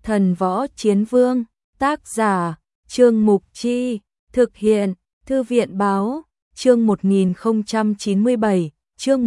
Thần Võ Chiến Vương, tác giả, Trương Mục Chi, thực hiện, Thư viện Báo, chương 1097, chương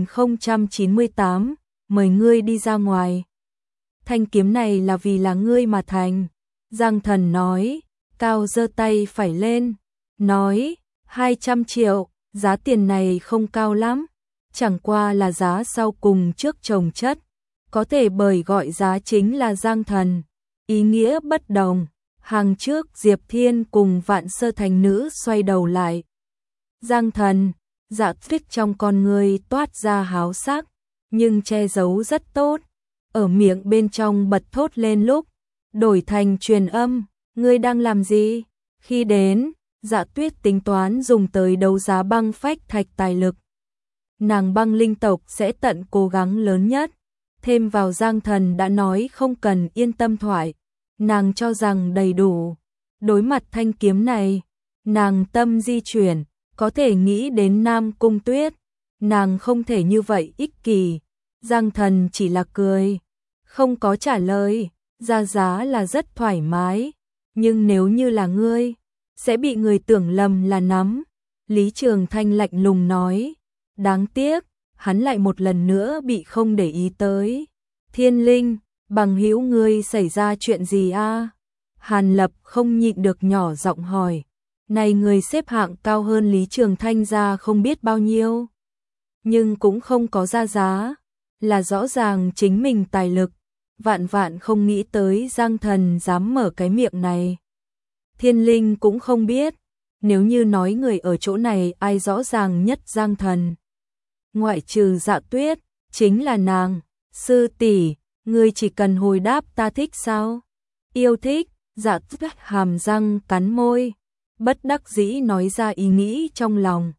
1098, mời ngươi đi ra ngoài. Thanh kiếm này là vì là ngươi mà thành. Giang Thần nói, cao giơ tay phải lên, nói, 200 triệu, giá tiền này không cao lắm, chẳng qua là giá sau cùng trước chồng chất, có thể bởi gọi giá chính là Giang Thần, ý nghĩa bất đồng. Hàng trước Diệp Thiên cùng Vạn Sơ Thành Nữ xoay đầu lại. Giang Thần, Dạ Tuyết trong con người toát ra háo sắc, nhưng che giấu rất tốt, ở miệng bên trong bật thốt lên lúc đổi thành truyền âm, ngươi đang làm gì? Khi đến, Dạ Tuyết tính toán dùng tới đấu giá băng phách thạch tài lực. Nàng băng linh tộc sẽ tận cố gắng lớn nhất, thêm vào Giang Thần đã nói không cần yên tâm thoại, nàng cho rằng đầy đủ. Đối mặt thanh kiếm này, nàng tâm di chuyển, có thể nghĩ đến Nam Cung Tuyết, nàng không thể như vậy ích kỷ. Giang Thần chỉ là cười, không có trả lời, ra giá là rất thoải mái, nhưng nếu như là ngươi, sẽ bị người tưởng lầm là nắm. Lý Trường Thanh lạnh lùng nói, đáng tiếc, hắn lại một lần nữa bị không để ý tới. Thiên Linh, bằng hữu ngươi xảy ra chuyện gì a? Hàn Lập không nhịn được nhỏ giọng hỏi. Này người xếp hạng cao hơn Lý Trường Thanh ra không biết bao nhiêu, nhưng cũng không có ra giá, là rõ ràng chính mình tài lực, vạn vạn không nghĩ tới Giang Thần dám mở cái miệng này. Thiên Linh cũng không biết, nếu như nói người ở chỗ này ai rõ ràng nhất Giang Thần, ngoại trừ Dạ Tuyết, chính là nàng. Sư tỷ, ngươi chỉ cần hồi đáp ta thích sao? Yêu thích. Dạ Tuyết hàm răng cắn môi, bất đắc dĩ nói ra ý nghĩ trong lòng.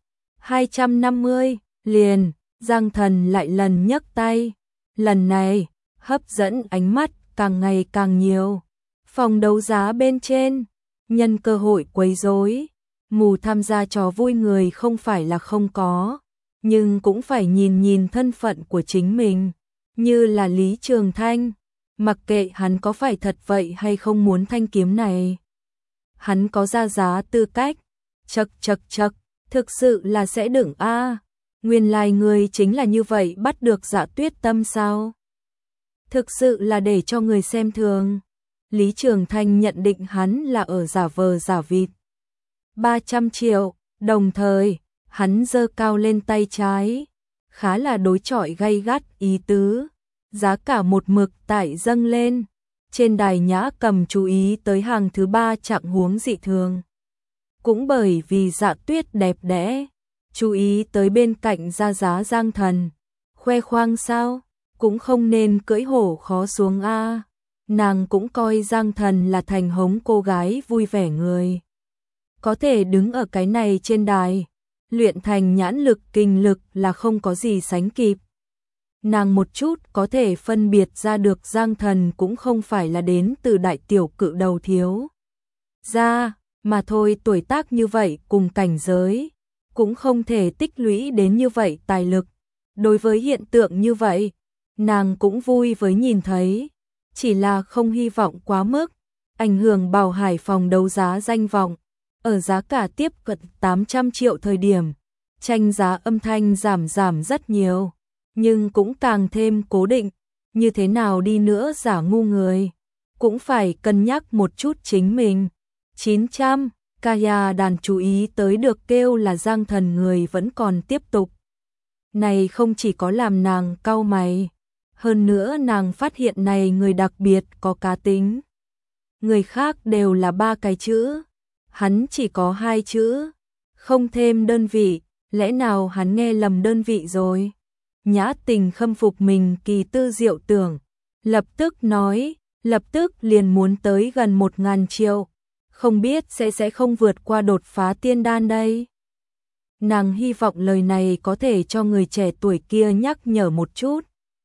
250, liền. Giang Thần lại lần nhấc tay, lần này hấp dẫn ánh mắt càng ngày càng nhiều. Phòng đấu giá bên trên, nhân cơ hội quấy rối, mù tham gia trò vui người không phải là không có, nhưng cũng phải nhìn nhìn thân phận của chính mình, như là Lý Trường Thanh, mặc kệ hắn có phải thật vậy hay không muốn thanh kiếm này, hắn có ra giá tư cách. Chậc, thực sự là sẽ đựng a. Nguyên lai người chính là như vậy bắt được Dạ Tuyết tâm sao? Thực sự là để cho người xem thường. Lý Trường Thanh nhận định hắn là ở giả vờ giả vịt. 300 triệu, đồng thời, hắn giơ cao lên tay trái, khá là đối chọi gay gắt ý tứ. Giá cả một mực tại dâng lên, trên đài Nhã Cầm chú ý tới hàng thứ 3 trạng huống dị thường. Cũng bởi vì Dạ Tuyết đẹp đẽ, chú ý tới bên cạnh ra giá Giang Thần. Khoe khoang sao, cũng không nên cưỡi hổ khó xuống a. Nàng cũng coi Giang Thần là thành hống cô gái vui vẻ người. Có thể đứng ở cái này trên đài, luyện thành nhãn lực kinh lực là không có gì sánh kịp. Nàng một chút có thể phân biệt ra được Giang Thần cũng không phải là đến từ đại tiểu cự đầu thiếu ra, mà thôi. Tuổi tác như vậy cùng cảnh giới, cũng không thể tích lũy đến như vậy tài lực. Đối với hiện tượng như vậy, nàng cũng vui với nhìn thấy, chỉ là không hy vọng quá mức, ảnh hưởng Bảo Hải phòng đấu giá danh vọng. Ở giá cả tiếp cận 800 triệu thời điểm, tranh giá âm thanh giảm rất nhiều, nhưng cũng càng thêm cố định. Như thế nào đi nữa giả ngu người, cũng phải cân nhắc một chút chính mình. 900, Kaya đàn chú ý tới được kêu là Giang Thần người vẫn còn tiếp tục. Này không chỉ có làm nàng cau mày, hơn nữa nàng phát hiện này người đặc biệt có cá tính. Người khác đều là 3 cái chữ, hắn chỉ có 2 chữ, không thêm đơn vị, lẽ nào hắn nghe lầm đơn vị rồi? Nhã Tình khâm phục mình kỳ tư diệu tưởng, lập tức nói, lập tức liền muốn tới gần 1000 triệu, không biết sẽ không vượt qua đột phá tiên đan đây. Nàng hy vọng lời này có thể cho người trẻ tuổi kia nhắc nhở một chút.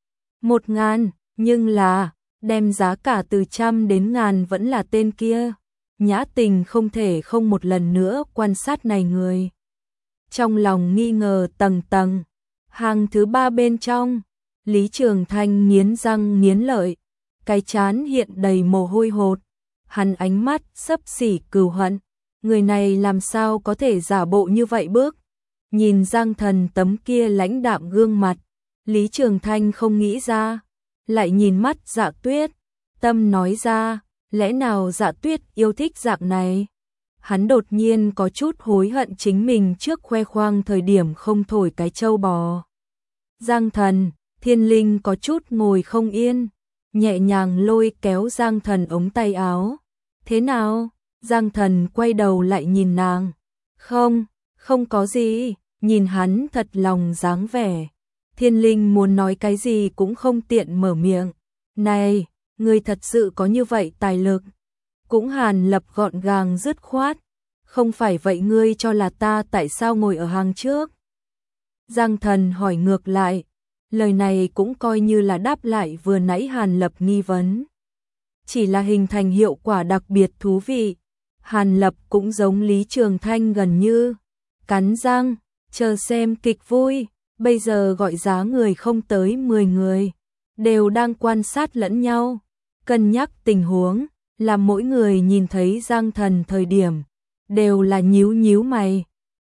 1000, nhưng là, đem giá cả từ trăm đến ngàn vẫn là tên kia. Nhã Tình không thể không một lần nữa quan sát này người. Trong lòng nghi ngờ tầng tầng. Hàng thứ 3 bên trong, Lý Trường Thanh nghiến răng nghiến lợi, cái trán hiện đầy mồ hôi hột, hắn ánh mắt xấp xỉ cừu hận, người này làm sao có thể giả bộ như vậy bước. Nhìn Giang Thần tấm kia lãnh đạm gương mặt, Lý Trường Thanh không nghĩ ra, lại nhìn mắt Dạ Tuyết, tâm nói ra, lẽ nào Dạ Tuyết yêu thích dạng này? Hắn đột nhiên có chút hối hận chính mình trước khoe khoang thời điểm không thổi cái trâu bò. Giang Thần, Thiên Linh có chút ngồi không yên, nhẹ nhàng lôi kéo Giang Thần ống tay áo. Thế nào? Giang Thần quay đầu lại nhìn nàng. Không, không có gì, nhìn hắn thật lòng dáng vẻ. Thiên Linh muốn nói cái gì cũng không tiện mở miệng. Này, ngươi thật sự có như vậy tài lực? Cũng Hàn Lập gọn gàng dứt khoát. Không phải vậy ngươi cho là ta tại sao ngồi ở hàng trước? Giang Thần hỏi ngược lại. Lời này cũng coi như là đáp lại vừa nãy Hàn Lập nghi vấn. Chỉ là hình thành hiệu quả đặc biệt thú vị. Hàn Lập cũng giống Lý Trường Thanh gần như cắn răng, chờ xem kịch vui. Bây giờ gọi giá người không tới 10 người, đều đang quan sát lẫn nhau, cân nhắc tình huống, làm mỗi người nhìn thấy Giang Thần thời điểm, đều là nhíu nhíu mày.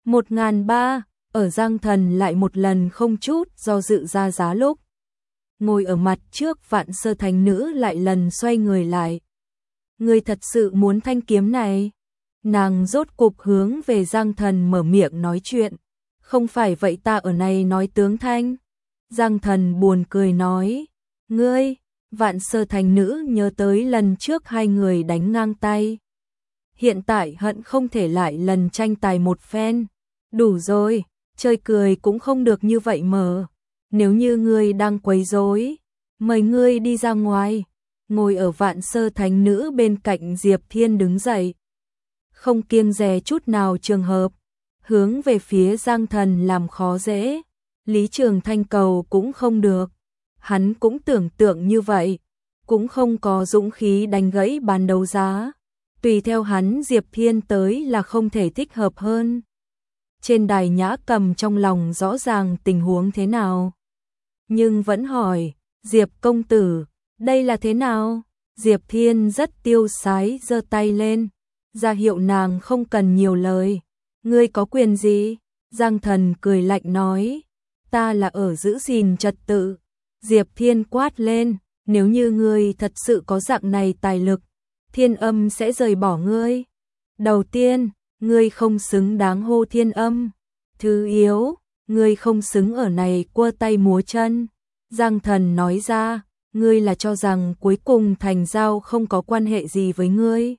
1.300, ở Giang Thần lại một lần không chút do dự ra giá lúc. Ngồi ở mặt trước Vạn Sơ Thánh Nữ lại lần xoay người lại. Người thật sự muốn thanh kiếm này? Nàng rốt cục hướng về Giang Thần mở miệng nói chuyện. Không phải vậy ta ở này nói tướng thanh. Giang Thần buồn cười nói. Ngươi, Vạn Sơ Thánh Nữ nhớ tới lần trước hai người đánh ngang tay. Hiện tại hận không thể lại lần tranh tài một phen. Đủ rồi, chơi cười cũng không được như vậy mờ. Nếu như ngươi đang quấy rối, mời ngươi đi ra ngoài. Ngồi ở Vạn Sơ Thánh Nữ bên cạnh Diệp Thiên đứng dậy. Không kiêng dè chút nào trường hợp. Hướng về phía Giang Thần làm khó dễ. Lý Trường Thanh cầu cũng không được. Hắn cũng tưởng tượng như vậy. Cũng không có dũng khí đánh gãy bán đấu giá. Tùy theo hắn Diệp Thiên tới là không thể thích hợp hơn. Trên đài Nhã Cầm trong lòng rõ ràng tình huống thế nào. Nhưng vẫn hỏi, Diệp công tử, đây là thế nào? Diệp Thiên rất tiêu sái giơ tay lên, ra hiệu nàng không cần nhiều lời. Ngươi có quyền gì? Giang Thần cười lạnh nói, ta là ở giữ gìn trật tự. Diệp Thiên quát lên, nếu như ngươi thật sự có dạng này tài lực, Thiên Âm sẽ rời bỏ ngươi. Đầu tiên, ngươi không xứng đáng hô Thiên Âm. Thứ yếu, ngươi không xứng ở này quơ tay múa chân. Giang Thần nói ra, ngươi là cho rằng cuối cùng thành giao không có quan hệ gì với ngươi.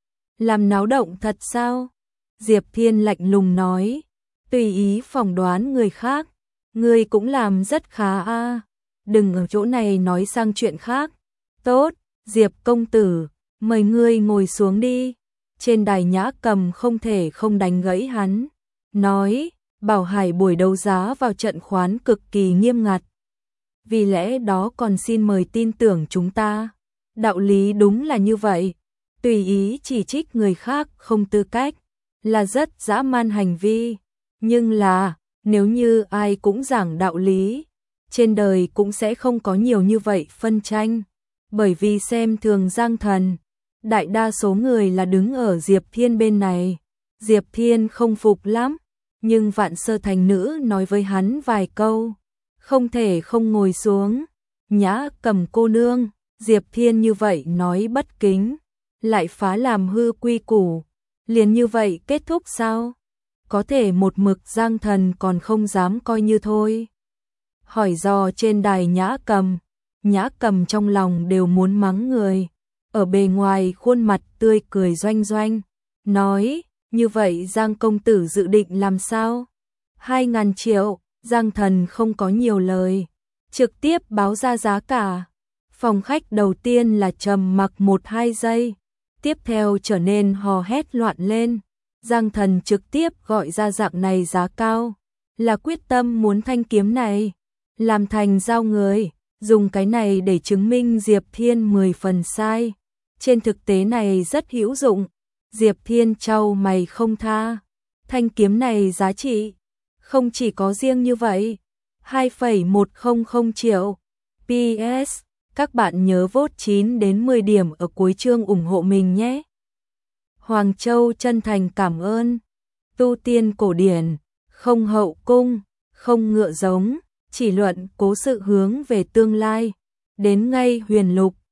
Làm náo động thật sao? Diệp Thiên lạnh lùng nói, tùy ý phỏng đoán người khác, ngươi cũng làm rất khá a. Đừng ở chỗ này nói sang chuyện khác. Tốt, Diệp công tử, mời ngươi ngồi xuống đi. Trên đài Nhã Cầm không thể không đánh gãy hắn, nói, Bảo Hải buổi đấu giá vào trận khoán cực kỳ nghiêm ngặt. Vì lẽ đó còn xin mời tin tưởng chúng ta. Đạo lý đúng là như vậy. Tùy ý chỉ trích người khác không tư cách, là rất dã man hành vi. Nhưng là, nếu như ai cũng giảng đạo lý, trên đời cũng sẽ không có nhiều như vậy phân tranh. Bởi vì xem thường Giang Thần, đại đa số người là đứng ở Diệp Thiên bên này. Diệp Thiên không phục lắm, nhưng Vạn Sơ Thành Nữ nói với hắn vài câu, không thể không ngồi xuống. Nhã Cầm cô nương, Diệp Thiên như vậy nói bất kính, lại phá làm hư quy củ, liền như vậy kết thúc sao? Có thể một mực Giang Thần còn không dám coi như thôi. Hỏi dò trên đài Nhã Cầm trong lòng đều muốn mắng người, ở bề ngoài khuôn mặt tươi cười doanh doanh, nói, như vậy Giang công tử dự định làm sao? 2.000 triệu, Giang Thần không có nhiều lời, trực tiếp báo ra giá cả. Phòng khách đầu tiên là trầm mặc 1-2 giây, tiếp theo trở nên hò hét loạn lên. Giang Thần trực tiếp gọi ra dạng này giá cao, là quyết tâm muốn thanh kiếm này làm thành giao người, dùng cái này để chứng minh Diệp Thiên 10 phần sai. Trên thực tế này rất hữu dụng. Diệp Thiên trao mày không tha. Thanh kiếm này giá trị không chỉ có riêng như vậy, 2,100 triệu. PS, Các bạn nhớ vote 9 đến 10 điểm ở cuối chương ủng hộ mình nhé. Hoàng Châu chân thành cảm ơn. Tu tiên cổ điển, không hậu cung, không ngựa giống, chỉ luận cố sự hướng về tương lai. Đến ngay huyền lục,